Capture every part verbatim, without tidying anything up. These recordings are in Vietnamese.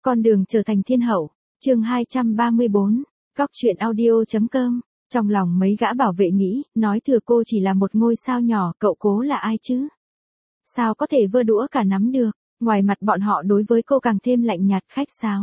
Con đường trở thành thiên hậu, chương hai trăm ba mươi bốn, Cóc truyện audio.com. Trong lòng mấy gã bảo vệ nghĩ, nói thừa cô chỉ là một ngôi sao nhỏ, cậu cố là ai chứ? Sao có thể vơ đũa cả nắm được? Ngoài mặt bọn họ đối với cô càng thêm lạnh nhạt khách sáo.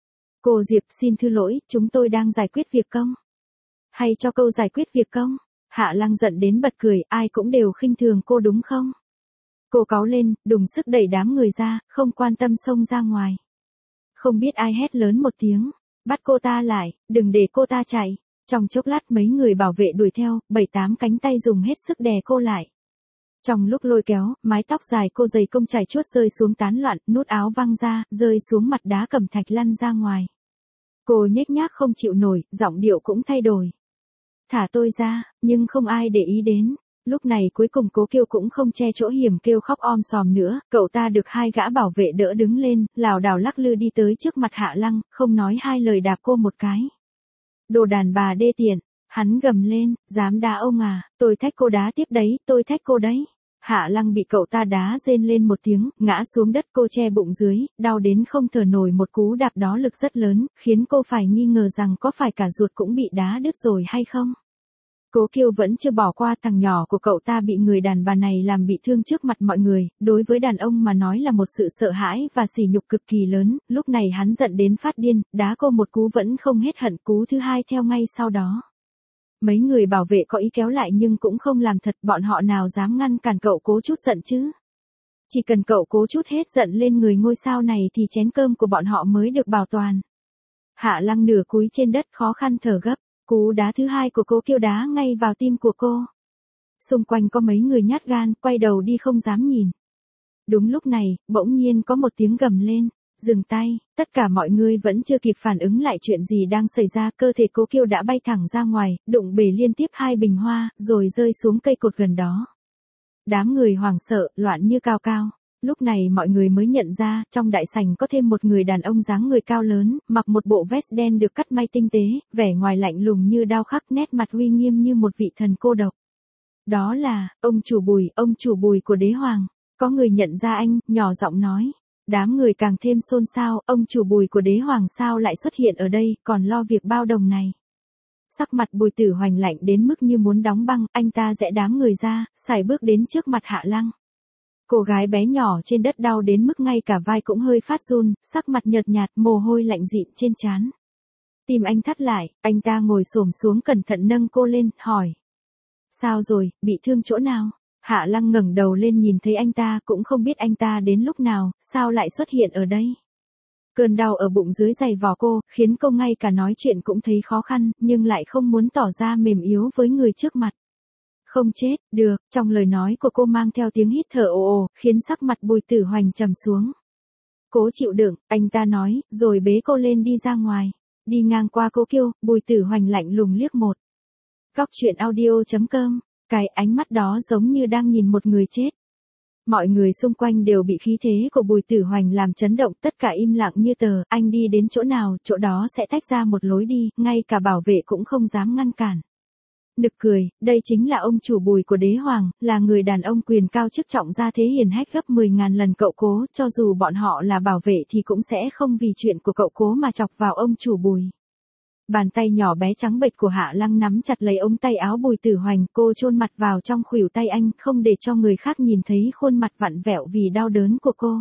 Cô Diệp xin thứ lỗi, chúng tôi đang giải quyết việc công. Hay cho câu giải quyết việc công? Hạ Lăng giận đến bật cười, ai cũng đều khinh thường cô đúng không? Cô cáu lên, đùng sức đẩy đám người ra, không quan tâm xông ra ngoài. Không biết ai hét lớn một tiếng, bắt cô ta lại, đừng để cô ta chạy. Trong chốc lát mấy người bảo vệ đuổi theo, bảy tám cánh tay dùng hết sức đè cô lại. Trong lúc lôi kéo, mái tóc dài cô dày công chảy chuốt rơi xuống tán loạn, nút áo văng ra, rơi xuống mặt đá cẩm thạch lăn ra ngoài. Cô nhếch nhác không chịu nổi, giọng điệu cũng thay đổi. Thả tôi ra, nhưng không ai để ý đến. Lúc này cuối cùng Cố Kiêu cũng không che chỗ hiểm kêu khóc om sòm nữa, cậu ta được hai gã bảo vệ đỡ đứng lên, lảo đảo lắc lư đi tới trước mặt Hạ Lăng, không nói hai lời đạp cô một cái. Đồ đàn bà đê tiện, hắn gầm lên, dám đá ông à, tôi thách cô đá tiếp đấy, tôi thách cô đấy. Hạ Lăng bị cậu ta đá rên lên một tiếng, ngã xuống đất, cô che bụng dưới, đau đến không thở nổi, một cú đạp đó lực rất lớn, khiến cô phải nghi ngờ rằng có phải cả ruột cũng bị đá đứt rồi hay không. Cố Kiêu vẫn chưa bỏ qua, thằng nhỏ của cậu ta bị người đàn bà này làm bị thương trước mặt mọi người, đối với đàn ông mà nói là một sự sợ hãi và sỉ nhục cực kỳ lớn, lúc này hắn giận đến phát điên, đá cô một cú vẫn không hết hận, cú thứ hai theo ngay sau đó. Mấy người bảo vệ có ý kéo lại nhưng cũng không làm thật, bọn họ nào dám ngăn cản cậu Cố chút giận chứ. Chỉ cần cậu Cố chút hết giận lên người ngôi sao này thì chén cơm của bọn họ mới được bảo toàn. Hạ Lăng nửa cúi trên đất khó khăn thở gấp. Cú đá thứ hai của Cố Kiêu đá ngay vào tim của cô. Xung quanh có mấy người nhát gan, quay đầu đi không dám nhìn. Đúng lúc này, bỗng nhiên có một tiếng gầm lên, dừng tay, tất cả mọi người vẫn chưa kịp phản ứng lại chuyện gì đang xảy ra, cơ thể Cố Kiêu đã bay thẳng ra ngoài, đụng bể liên tiếp hai bình hoa, rồi rơi xuống cây cột gần đó. Đám người hoảng sợ, loạn như cao cao. Lúc này mọi người mới nhận ra, trong đại sảnh có thêm một người đàn ông dáng người cao lớn, mặc một bộ vest đen được cắt may tinh tế, vẻ ngoài lạnh lùng như đao khắc, nét mặt uy nghiêm như một vị thần cô độc. Đó là, ông chủ Bùi, ông chủ Bùi của Đế Hoàng. Có người nhận ra anh, nhỏ giọng nói. Đám người càng thêm xôn xao, ông chủ Bùi của Đế Hoàng sao lại xuất hiện ở đây, còn lo việc bao đồng này. Sắc mặt Bùi Tử Hoành lạnh đến mức như muốn đóng băng, anh ta giãy đám người ra, sải bước đến trước mặt Hạ Lăng. Cô gái bé nhỏ trên đất đau đến mức ngay cả vai cũng hơi phát run, sắc mặt nhợt nhạt, mồ hôi lạnh dịn trên trán. Tim anh thắt lại, anh ta ngồi xổm xuống cẩn thận nâng cô lên, hỏi. Sao rồi, bị thương chỗ nào? Hạ Lăng ngẩng đầu lên nhìn thấy anh ta, cũng không biết anh ta đến lúc nào, sao lại xuất hiện ở đây. Cơn đau ở bụng dưới giày vò cô, khiến cô ngay cả nói chuyện cũng thấy khó khăn, nhưng lại không muốn tỏ ra mềm yếu với người trước mặt. Không chết, được, trong lời nói của cô mang theo tiếng hít thở ồ ồ, khiến sắc mặt Bùi Tử Hoành trầm xuống. Cố chịu đựng, anh ta nói, rồi bế cô lên đi ra ngoài. Đi ngang qua Cố Kiêu, Bùi Tử Hoành lạnh lùng liếc một. Cóc truyện audio.com, cái ánh mắt đó giống như đang nhìn một người chết. Mọi người xung quanh đều bị khí thế của Bùi Tử Hoành làm chấn động, tất cả im lặng như tờ, anh đi đến chỗ nào, chỗ đó sẽ tách ra một lối đi, ngay cả bảo vệ cũng không dám ngăn cản. Nực cười, đây chính là ông chủ Bùi của Đế Hoàng, là người đàn ông quyền cao chức trọng gia thế hiển hách gấp mười ngàn lần cậu Cố, cho dù bọn họ là bảo vệ thì cũng sẽ không vì chuyện của cậu Cố mà chọc vào ông chủ Bùi. Bàn tay nhỏ bé trắng bệch của Hạ Lăng nắm chặt lấy ống tay áo Bùi Tử Hoành, cô chôn mặt vào trong khuỷu tay anh, không để cho người khác nhìn thấy khuôn mặt vặn vẹo vì đau đớn của cô.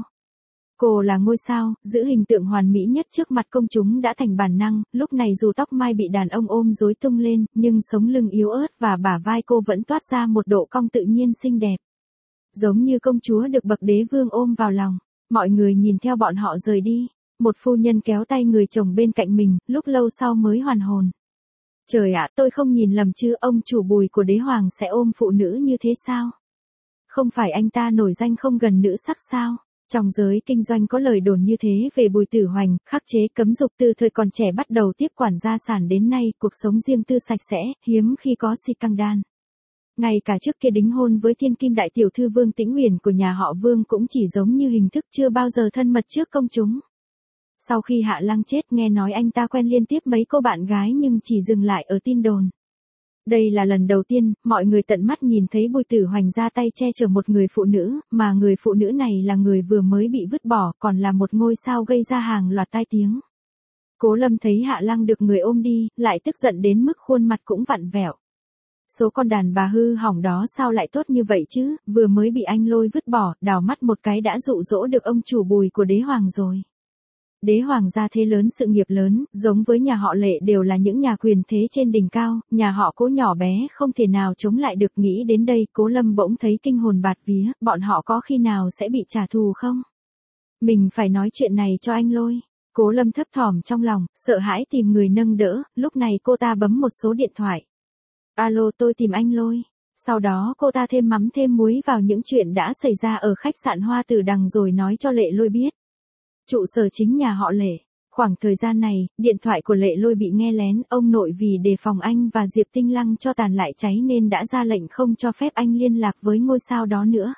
Cô là ngôi sao, giữ hình tượng hoàn mỹ nhất trước mặt công chúng đã thành bản năng, lúc này dù tóc mai bị đàn ông ôm rối tung lên, nhưng sống lưng yếu ớt và bả vai cô vẫn toát ra một độ cong tự nhiên xinh đẹp. Giống như công chúa được bậc đế vương ôm vào lòng, mọi người nhìn theo bọn họ rời đi. Một phu nhân kéo tay người chồng bên cạnh mình, lúc lâu sau mới hoàn hồn. Trời ạ, tôi không nhìn lầm chứ, ông chủ Bùi của Đế Hoàng sẽ ôm phụ nữ như thế sao? Không phải anh ta nổi danh không gần nữ sắc sao? Trong giới kinh doanh có lời đồn như thế về Bùi Tử Hoành, khắc chế cấm dục từ thời còn trẻ bắt đầu tiếp quản gia sản đến nay, cuộc sống riêng tư sạch sẽ, hiếm khi có scandal. Ngay cả trước kia đính hôn với thiên kim đại tiểu thư Vương Tĩnh Uyển của nhà họ Vương cũng chỉ giống như hình thức, chưa bao giờ thân mật trước công chúng. Sau khi Hạ Lăng chết, nghe nói anh ta quen liên tiếp mấy cô bạn gái nhưng chỉ dừng lại ở tin đồn. Đây là lần đầu tiên, mọi người tận mắt nhìn thấy Bùi Tử Hoành ra tay che chở một người phụ nữ, mà người phụ nữ này là người vừa mới bị vứt bỏ, còn là một ngôi sao gây ra hàng loạt tai tiếng. Cố Lâm thấy Hạ Lăng được người ôm đi, lại tức giận đến mức khuôn mặt cũng vặn vẹo. Số con đàn bà hư hỏng đó sao lại tốt như vậy chứ, vừa mới bị anh Lôi vứt bỏ, đào mắt một cái đã dụ dỗ được ông chủ Bùi của đế hoàng rồi. Đế hoàng gia thế lớn sự nghiệp lớn, giống với nhà họ Lệ đều là những nhà quyền thế trên đỉnh cao, nhà họ Cố nhỏ bé không thể nào chống lại được. Nghĩ đến đây, Cố Lâm bỗng thấy kinh hồn bạt vía, bọn họ có khi nào sẽ bị trả thù không? Mình phải nói chuyện này cho anh Lôi. Cố Lâm thấp thỏm trong lòng, sợ hãi tìm người nâng đỡ, lúc này cô ta bấm một số điện thoại. Alo, tôi tìm anh Lôi. Sau đó cô ta thêm mắm thêm muối vào những chuyện đã xảy ra ở khách sạn Hoa Tử Đằng rồi nói cho Lệ Lôi biết. Trụ sở chính nhà họ Lệ. Khoảng thời gian này, điện thoại của Lệ Lôi bị nghe lén, ông nội vì đề phòng anh và Diệp Tinh Lăng cho tàn lại cháy nên đã ra lệnh không cho phép anh liên lạc với ngôi sao đó nữa.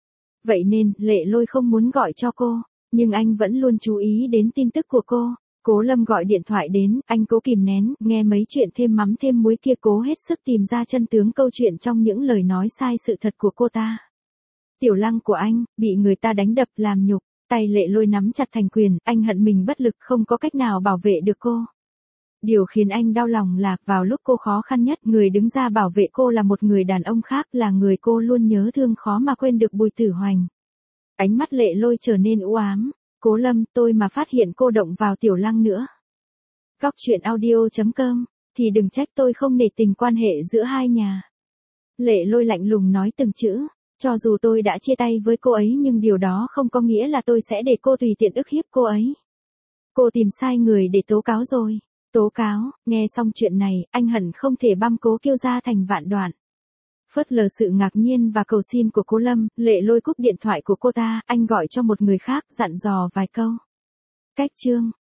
Vậy nên, Lệ Lôi không muốn gọi cho cô, nhưng anh vẫn luôn chú ý đến tin tức của cô. Cố Lâm gọi điện thoại đến, anh cố kìm nén, nghe mấy chuyện thêm mắm thêm muối kia, cố hết sức tìm ra chân tướng câu chuyện trong những lời nói sai sự thật của cô ta. Tiểu Lăng của anh, bị người ta đánh đập làm nhục. Tay Lệ Lôi nắm chặt thành quyền, anh hận mình bất lực không có cách nào bảo vệ được cô. Điều khiến anh đau lòng là, vào lúc cô khó khăn nhất, người đứng ra bảo vệ cô là một người đàn ông khác, là người cô luôn nhớ thương khó mà quên được, Bùi Tử Hoành. Ánh mắt Lệ Lôi trở nên u ám. Cố Lâm, tôi mà phát hiện cô động vào Tiểu Lăng nữa. Góc truyện audio chấm com, thì đừng trách tôi không nể tình quan hệ giữa hai nhà. Lệ Lôi lạnh lùng nói từng chữ. Cho dù tôi đã chia tay với cô ấy nhưng điều đó không có nghĩa là tôi sẽ để cô tùy tiện ức hiếp cô ấy. Cô tìm sai người để tố cáo rồi. Tố cáo, nghe xong chuyện này, anh hận không thể băm Cố Kiêu ra thành vạn đoạn. Phớt lờ sự ngạc nhiên và cầu xin của Cố Lâm, Lệ Lôi cúp điện thoại của cô ta, anh gọi cho một người khác, dặn dò vài câu. Cách chương.